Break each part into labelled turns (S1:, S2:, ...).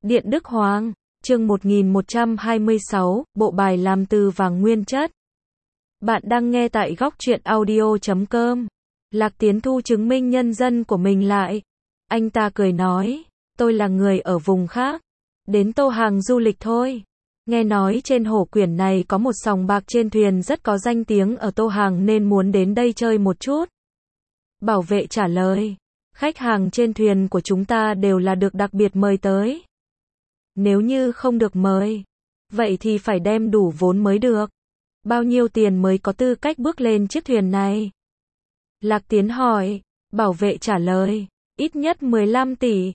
S1: Điện Đức Hoàng, chương 1126, bộ bài làm từ vàng nguyên chất. Bạn đang nghe tại góc truyện audio.com. Lạc Tiến thu chứng minh nhân dân của mình lại. Anh ta cười nói, tôi là người ở vùng khác, đến Tô Hàng du lịch thôi. Nghe nói trên Hổ Quyển này có một sòng bạc trên thuyền rất có danh tiếng ở Tô Hàng nên muốn đến đây chơi một chút. Bảo vệ trả lời, khách hàng trên thuyền của chúng ta đều là được đặc biệt mời tới. Nếu như không được mời, vậy thì phải đem đủ vốn mới được. Bao nhiêu tiền mới có tư cách bước lên chiếc thuyền này? Lạc Tiến hỏi, bảo vệ trả lời, ít nhất 15 tỷ.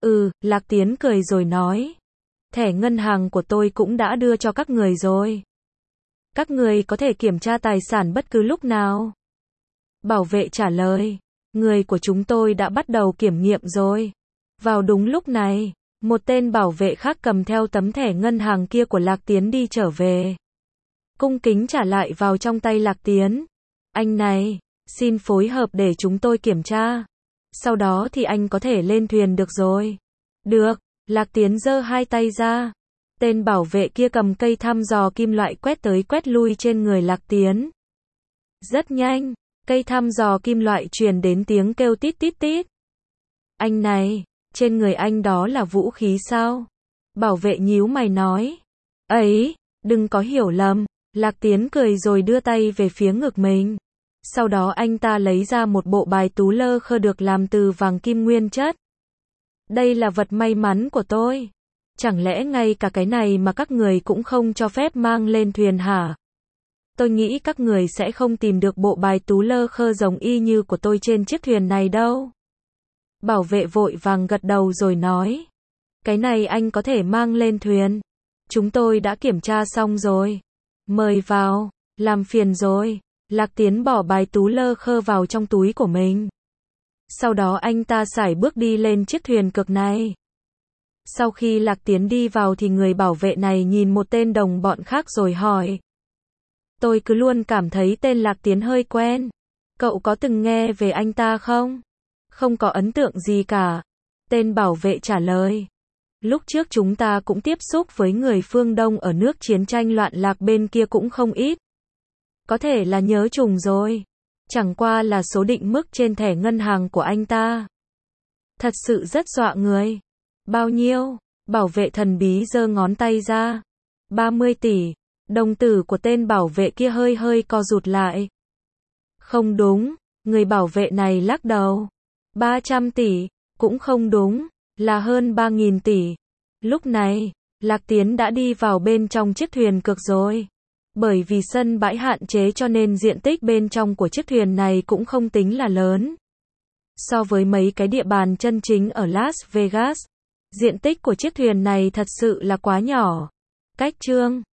S1: Lạc Tiến cười rồi nói, thẻ ngân hàng của tôi cũng đã đưa cho các người rồi. Các người có thể kiểm tra tài sản bất cứ lúc nào. Bảo vệ trả lời, người của chúng tôi đã bắt đầu kiểm nghiệm rồi. Vào đúng lúc này, một tên bảo vệ khác cầm theo tấm thẻ ngân hàng kia của Lạc Tiến đi trở về. Cung kính trả lại vào trong tay Lạc Tiến. Anh này, xin phối hợp để chúng tôi kiểm tra. Sau đó thì anh có thể lên thuyền được rồi. Được, Lạc Tiến giơ hai tay ra. Tên bảo vệ kia cầm cây thăm dò kim loại quét tới quét lui trên người Lạc Tiến. Rất nhanh, cây thăm dò kim loại truyền đến tiếng kêu tít tít tít. Anh này, trên người anh đó là vũ khí sao? Bảo vệ nhíu mày nói. Ấy, đừng có hiểu lầm. Lạc Tiến cười rồi đưa tay về phía ngực mình. Sau đó anh ta lấy ra một bộ bài tú lơ khơ được làm từ vàng kim nguyên chất. Đây là vật may mắn của tôi. Chẳng lẽ ngay cả cái này mà các người cũng không cho phép mang lên thuyền hả? Tôi nghĩ các người sẽ không tìm được bộ bài tú lơ khơ giống y như của tôi trên chiếc thuyền này đâu. Bảo vệ vội vàng gật đầu rồi nói. Cái này anh có thể mang lên thuyền. Chúng tôi đã kiểm tra xong rồi. Mời vào, làm phiền rồi. Lạc Tiến bỏ bài tú lơ khơ vào trong túi của mình. Sau đó anh ta sải bước đi lên chiếc thuyền cực này. Sau khi Lạc Tiến đi vào thì người bảo vệ này nhìn một tên đồng bọn khác rồi hỏi. Tôi cứ luôn cảm thấy tên Lạc Tiến hơi quen. Cậu có từng nghe về anh ta không? Không có ấn tượng gì cả. Tên bảo vệ trả lời. Lúc trước chúng ta cũng tiếp xúc với người phương Đông ở nước chiến tranh loạn lạc bên kia cũng không ít. Có thể là nhớ trùng rồi. Chẳng qua là số định mức trên thẻ ngân hàng của anh ta. Thật sự rất dọa người. Bao nhiêu? Bảo vệ thần bí giơ ngón tay ra. 30 tỷ. Đồng tử của tên bảo vệ kia hơi co rụt lại. Không đúng. Người bảo vệ này lắc đầu. 300 tỷ. Cũng không đúng. Là hơn 3.000 tỷ. Lúc này, Lạc Tiến đã đi vào bên trong chiếc thuyền cực rồi. Bởi vì sân bãi hạn chế cho nên diện tích bên trong của chiếc thuyền này cũng không tính là lớn. So với mấy cái địa bàn chân chính ở Las Vegas, diện tích của chiếc thuyền này thật sự là quá nhỏ. Cách chương